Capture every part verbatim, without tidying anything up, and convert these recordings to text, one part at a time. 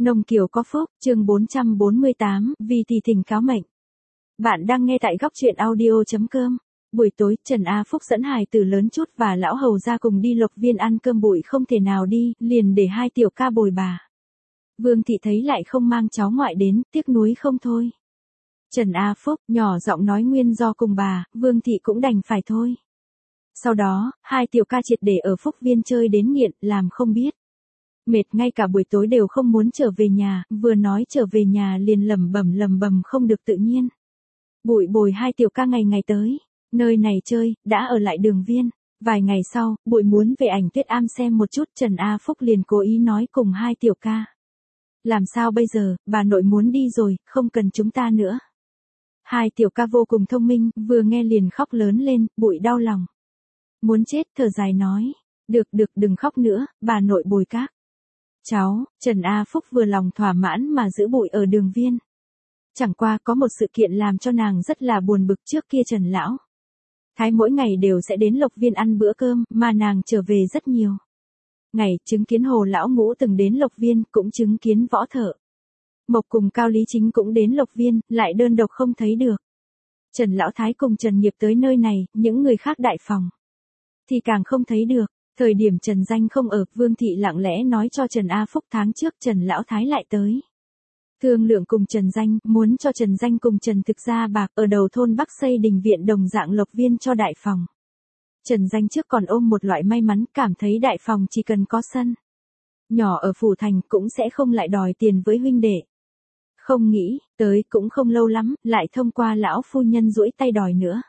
Nông Kiều có phúc, chương bốn trăm bốn mươi tám, vì thì thỉnh cáo mệnh. Bạn đang nghe tại góc truyện audio.com. Buổi tối, Trần A Phúc dẫn hài tử lớn chút và lão hầu ra cùng đi Lộc Viên ăn cơm, Bụi không thể nào đi, liền để hai tiểu ca bồi bà. Vương thị thấy lại không mang cháu ngoại đến, tiếc nuối không thôi. Trần A Phúc nhỏ giọng nói nguyên do cùng bà, Vương thị cũng đành phải thôi. Sau đó, hai tiểu ca triệt để ở Phúc Viên chơi đến nghiện, làm không biết. Mệt ngay cả buổi tối đều không muốn trở về nhà, vừa nói trở về nhà liền lẩm bẩm lẩm bẩm không được tự nhiên. Bụi bồi hai tiểu ca ngày ngày tới, nơi này chơi, đã ở lại Đường Viên. Vài ngày sau, Bụi muốn về Ảnh Tuyết Am xem một chút, Trần A Phúc liền cố ý nói cùng hai tiểu ca. Làm sao bây giờ, bà nội muốn đi rồi, không cần chúng ta nữa. Hai tiểu ca vô cùng thông minh, vừa nghe liền khóc lớn lên, Bụi đau lòng. Muốn chết, thở dài nói. Được được đừng khóc nữa, bà nội bồi các cháu. Trần A Phúc vừa lòng thỏa mãn mà giữ Bụi ở Đường Viên. Chẳng qua có một sự kiện làm cho nàng rất là buồn bực. Trước kia Trần Lão Thái mỗi ngày đều sẽ đến Lộc Viên ăn bữa cơm, mà nàng trở về rất nhiều ngày, chứng kiến Hồ Lão Ngũ từng đến Lộc Viên, cũng chứng kiến Võ Thợ Mộc cùng Cao Lý Chính cũng đến Lộc Viên, lại đơn độc không thấy được. Trần Lão Thái cùng Trần Nghiệp tới nơi này, những người khác đại phòng thì càng không thấy được. Thời điểm Trần Danh không ở, Vương thị lặng lẽ nói cho Trần A Phúc tháng trước Trần Lão Thái lại tới. Thương lượng cùng Trần Danh, muốn cho Trần Danh cùng Trần Thực ra bạc ở đầu thôn Bắc xây đình viện đồng dạng Lộc Viên cho đại phòng. Trần Danh trước còn ôm một loại may mắn, cảm thấy đại phòng chỉ cần có sân nhỏ ở phủ thành cũng sẽ không lại đòi tiền với huynh đệ. Không nghĩ, tới cũng không lâu lắm, lại thông qua lão phu nhân duỗi tay đòi nữa.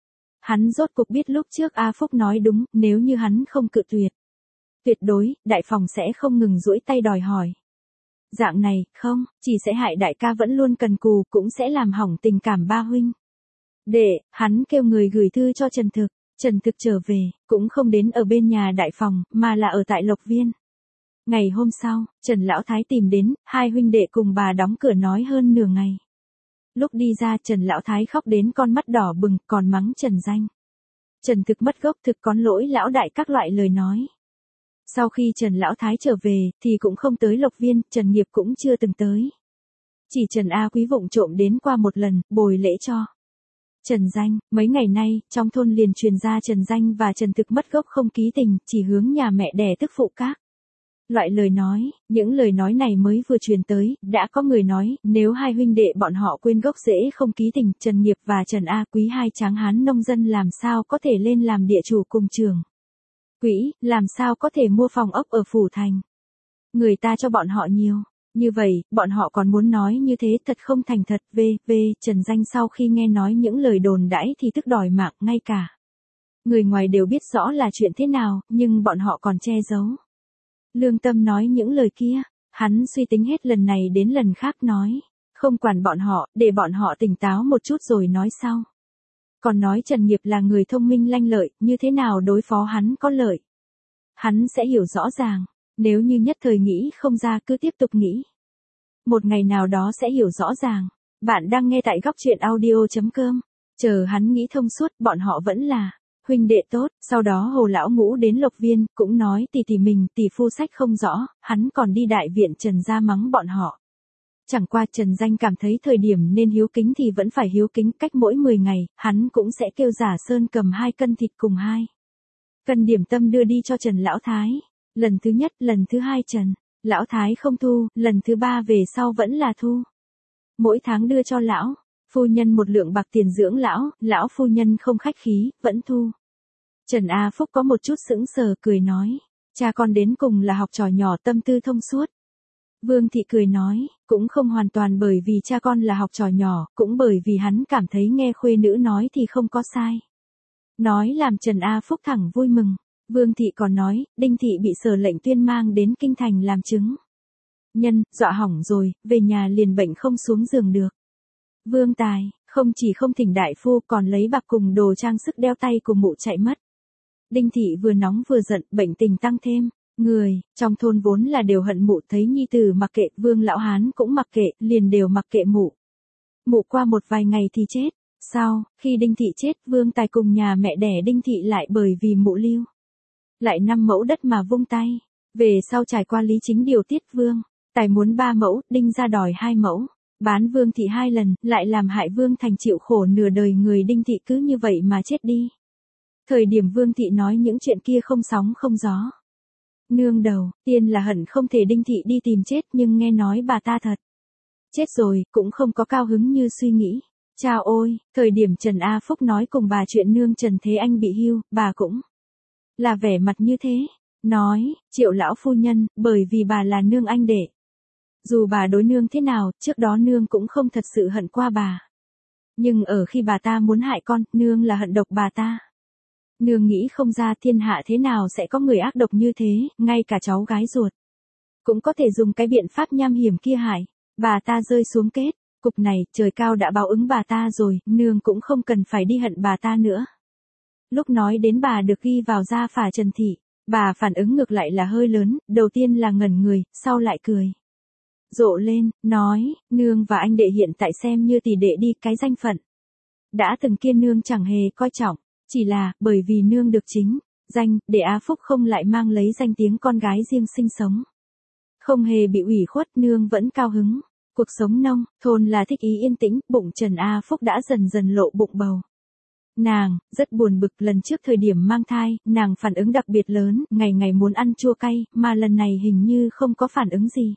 Hắn rốt cuộc biết lúc trước A Phúc nói đúng, nếu như hắn không cự tuyệt, tuyệt đối, đại phòng sẽ không ngừng duỗi tay đòi hỏi. Dạng này, không, chỉ sẽ hại đại ca vẫn luôn cần cù, cũng sẽ làm hỏng tình cảm ba huynh đệ. Hắn kêu người gửi thư cho Trần Thực. Trần Thực trở về, cũng không đến ở bên nhà đại phòng, mà là ở tại Lộc Viên. Ngày hôm sau, Trần Lão Thái tìm đến, hai huynh đệ cùng bà đóng cửa nói hơn nửa ngày. Lúc đi ra, Trần Lão Thái khóc đến con mắt đỏ bừng, còn mắng Trần Danh. Trần Thực mất gốc, thực có lỗi lão đại các loại lời nói. Sau khi Trần Lão Thái trở về, thì cũng không tới Lộc Viên, Trần Nghiệp cũng chưa từng tới. Chỉ Trần A Quý vụng trộm đến qua một lần, bồi lễ cho Trần Danh. Mấy ngày nay, trong thôn liền truyền ra Trần Danh và Trần Thực mất gốc không ký tình, chỉ hướng nhà mẹ đẻ tức phụ các loại lời nói. Những lời nói này mới vừa truyền tới, đã có người nói, nếu hai huynh đệ bọn họ quên gốc rễ không ký tình, Trần Nghiệp và Trần A Quý hai tráng hán nông dân làm sao có thể lên làm địa chủ cùng trường quỹ, làm sao có thể mua phòng ốc ở phủ thành. Người ta cho bọn họ nhiều như vậy, bọn họ còn muốn nói như thế, thật không thành thật. V. V. Trần Danh sau khi nghe nói những lời đồn đãi thì tức đòi mạng, ngay cả người ngoài đều biết rõ là chuyện thế nào, nhưng bọn họ còn che giấu lương tâm nói những lời kia. Hắn suy tính hết lần này đến lần khác nói, không quản bọn họ, để bọn họ tỉnh táo một chút rồi nói sau. Còn nói Trần Nghiệp là người thông minh lanh lợi, như thế nào đối phó hắn có lợi. Hắn sẽ hiểu rõ ràng, nếu như nhất thời nghĩ không ra cứ tiếp tục nghĩ. Một ngày nào đó sẽ hiểu rõ ràng. Bạn đang nghe tại góc truyện audio.com. Chờ hắn nghĩ thông suốt, bọn họ vẫn là huynh đệ tốt. Sau đó Hồ Lão Ngũ đến Lộc Viên, cũng nói tỷ tỷ mình, tỷ phu sách không rõ, hắn còn đi đại viện Trần ra mắng bọn họ. Chẳng qua Trần Danh cảm thấy thời điểm nên hiếu kính thì vẫn phải hiếu kính, cách mỗi mười ngày, hắn cũng sẽ kêu Giả Sơn cầm hai cân thịt cùng hai cân điểm tâm đưa đi cho Trần Lão Thái. Lần thứ nhất, lần thứ hai Trần Lão Thái không thu, lần thứ ba về sau vẫn là thu. Mỗi tháng đưa cho lão phu nhân một lượng bạc tiền dưỡng lão, lão phu nhân không khách khí, vẫn thu. Trần A Phúc có một chút sững sờ, cười nói, cha con đến cùng là học trò nhỏ tâm tư thông suốt. Vương thị cười nói, cũng không hoàn toàn bởi vì cha con là học trò nhỏ, cũng bởi vì hắn cảm thấy nghe khuê nữ nói thì không có sai. Nói làm Trần A Phúc thẳng vui mừng. Vương thị còn nói, Đinh thị bị Sở Lệnh Tuyên mang đến kinh thành làm chứng nhân, dọa hỏng rồi, về nhà liền bệnh không xuống giường được. Vương Tài, không chỉ không thỉnh đại phu, còn lấy bạc cùng đồ trang sức đeo tay của mụ chạy mất. Đinh thị vừa nóng vừa giận, bệnh tình tăng thêm. Người trong thôn vốn là đều hận mụ, thấy nhi tử mặc kệ, Vương lão hán cũng mặc kệ, liền đều mặc kệ mụ. Mụ qua một vài ngày thì chết. Sau, khi Đinh thị chết, Vương Tài cùng nhà mẹ đẻ Đinh thị lại bởi vì mụ lưu lại năm mẫu đất mà vung tay. Về sau trải qua Lý Chính điều tiết Vương Tài muốn ba mẫu, đinh ra đòi hai mẫu. Bán Vương thị hai lần, lại làm hại Vương Thành chịu khổ nửa đời người Đinh thị cứ như vậy mà chết đi. Thời điểm Vương thị nói những chuyện kia không sóng không gió. Nương đầu, tiên là hận không thể Đinh thị đi tìm chết, nhưng nghe nói bà ta thật chết rồi, cũng không có cao hứng như suy nghĩ. Chao ôi, thời điểm Trần A Phúc nói cùng bà chuyện nương Trần Thế Anh bị hưu, bà cũng là vẻ mặt như thế. Nói, Triệu lão phu nhân, bởi vì bà là nương anh đệ. Dù bà đối nương thế nào, trước đó nương cũng không thật sự hận qua bà. Nhưng ở khi bà ta muốn hại con, nương là hận độc bà ta. Nương nghĩ không ra thiên hạ thế nào sẽ có người ác độc như thế, ngay cả cháu gái ruột cũng có thể dùng cái biện pháp nham hiểm kia hại. Bà ta rơi xuống kết cục này, trời cao đã báo ứng bà ta rồi, nương cũng không cần phải đi hận bà ta nữa. Lúc nói đến bà được ghi vào gia phả Trần thị, bà phản ứng ngược lại là hơi lớn, đầu tiên là ngẩn người, sau lại cười rộ lên, nói, nương và anh đệ hiện tại xem như tỷ đệ đi, cái danh phận đã từng kia nương chẳng hề coi trọng, chỉ là, bởi vì nương được chính danh, để A Phúc không lại mang lấy danh tiếng con gái riêng sinh sống. Không hề bị ủy khuất, nương vẫn cao hứng. Cuộc sống nông thôn là thích ý yên tĩnh, bụng Trần A Phúc đã dần dần lộ bụng bầu. Nàng rất buồn bực, lần trước thời điểm mang thai, nàng phản ứng đặc biệt lớn, ngày ngày muốn ăn chua cay, mà lần này hình như không có phản ứng gì.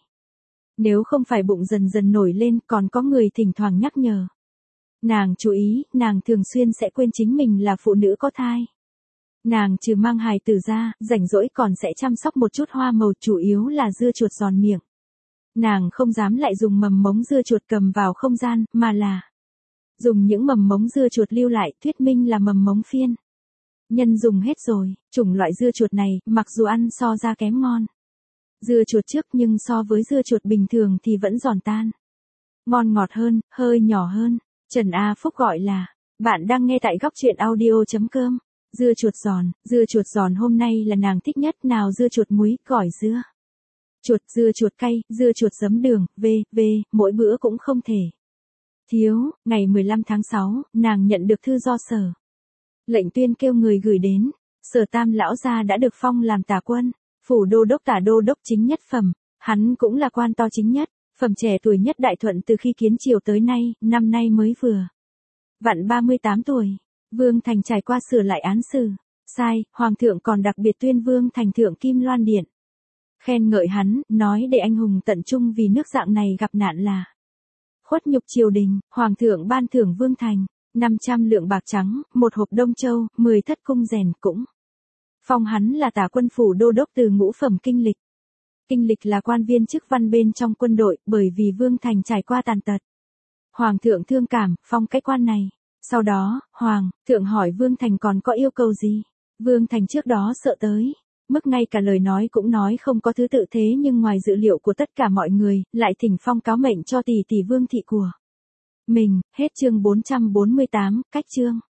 Nếu không phải bụng dần dần nổi lên, còn có người thỉnh thoảng nhắc nhở. Nàng chú ý, nàng thường xuyên sẽ quên chính mình là phụ nữ có thai. Nàng trừ mang hài tử ra, rảnh rỗi còn sẽ chăm sóc một chút hoa màu, chủ yếu là dưa chuột giòn miệng. Nàng không dám lại dùng mầm mống dưa chuột cầm vào không gian, mà là dùng những mầm mống dưa chuột lưu lại, thuyết minh là mầm mống phiên. Nhân dùng hết rồi, chủng loại dưa chuột này, mặc dù ăn so ra kém ngon dưa chuột trước, nhưng so với dưa chuột bình thường thì vẫn giòn tan. Ngon ngọt hơn, hơi nhỏ hơn. Trần A Phúc gọi là, bạn đang nghe tại góc truyện audio.com. Dưa chuột giòn, dưa chuột giòn hôm nay là nàng thích nhất, nào dưa chuột muối, gỏi dưa chuột, dưa chuột cay, dưa chuột giấm đường, v, v, mỗi bữa cũng không thể thiếu. Ngày mười lăm tháng sáu, nàng nhận được thư do Sở Lệnh Tuyên kêu người gửi đến. Sở Tam lão gia đã được phong làm tả quân, phủ đô đốc tả đô đốc chính nhất phẩm, hắn cũng là quan to chính nhất, phẩm trẻ tuổi nhất Đại Thuận từ khi kiến triều tới nay, năm nay mới vừa vặn ba mươi tám tuổi. Vương Thành trải qua sửa lại án xử sai, hoàng thượng còn đặc biệt tuyên Vương Thành thượng Kim Loan Điện, khen ngợi hắn, nói để anh hùng tận trung vì nước, dạng này gặp nạn là khuất nhục triều đình. Hoàng thượng ban thưởng Vương Thành năm trăm lượng bạc trắng, một hộp Đông Châu, mười thất cung rèn, cũng phong hắn là tả quân phủ đô đốc từ ngũ phẩm kinh lịch. Kinh lịch là quan viên chức văn bên trong quân đội, bởi vì Vương Thành trải qua tàn tật. Hoàng thượng thương cảm, phong cái quan này. Sau đó, Hoàng thượng hỏi Vương Thành còn có yêu cầu gì. Vương Thành trước đó sợ tới mức ngay cả lời nói cũng nói không có thứ tự, thế nhưng ngoài dự liệu của tất cả mọi người, lại thỉnh phong cáo mệnh cho tỷ tỷ Vương thị của mình. Hết chương bốn trăm bốn mươi tám, cách chương.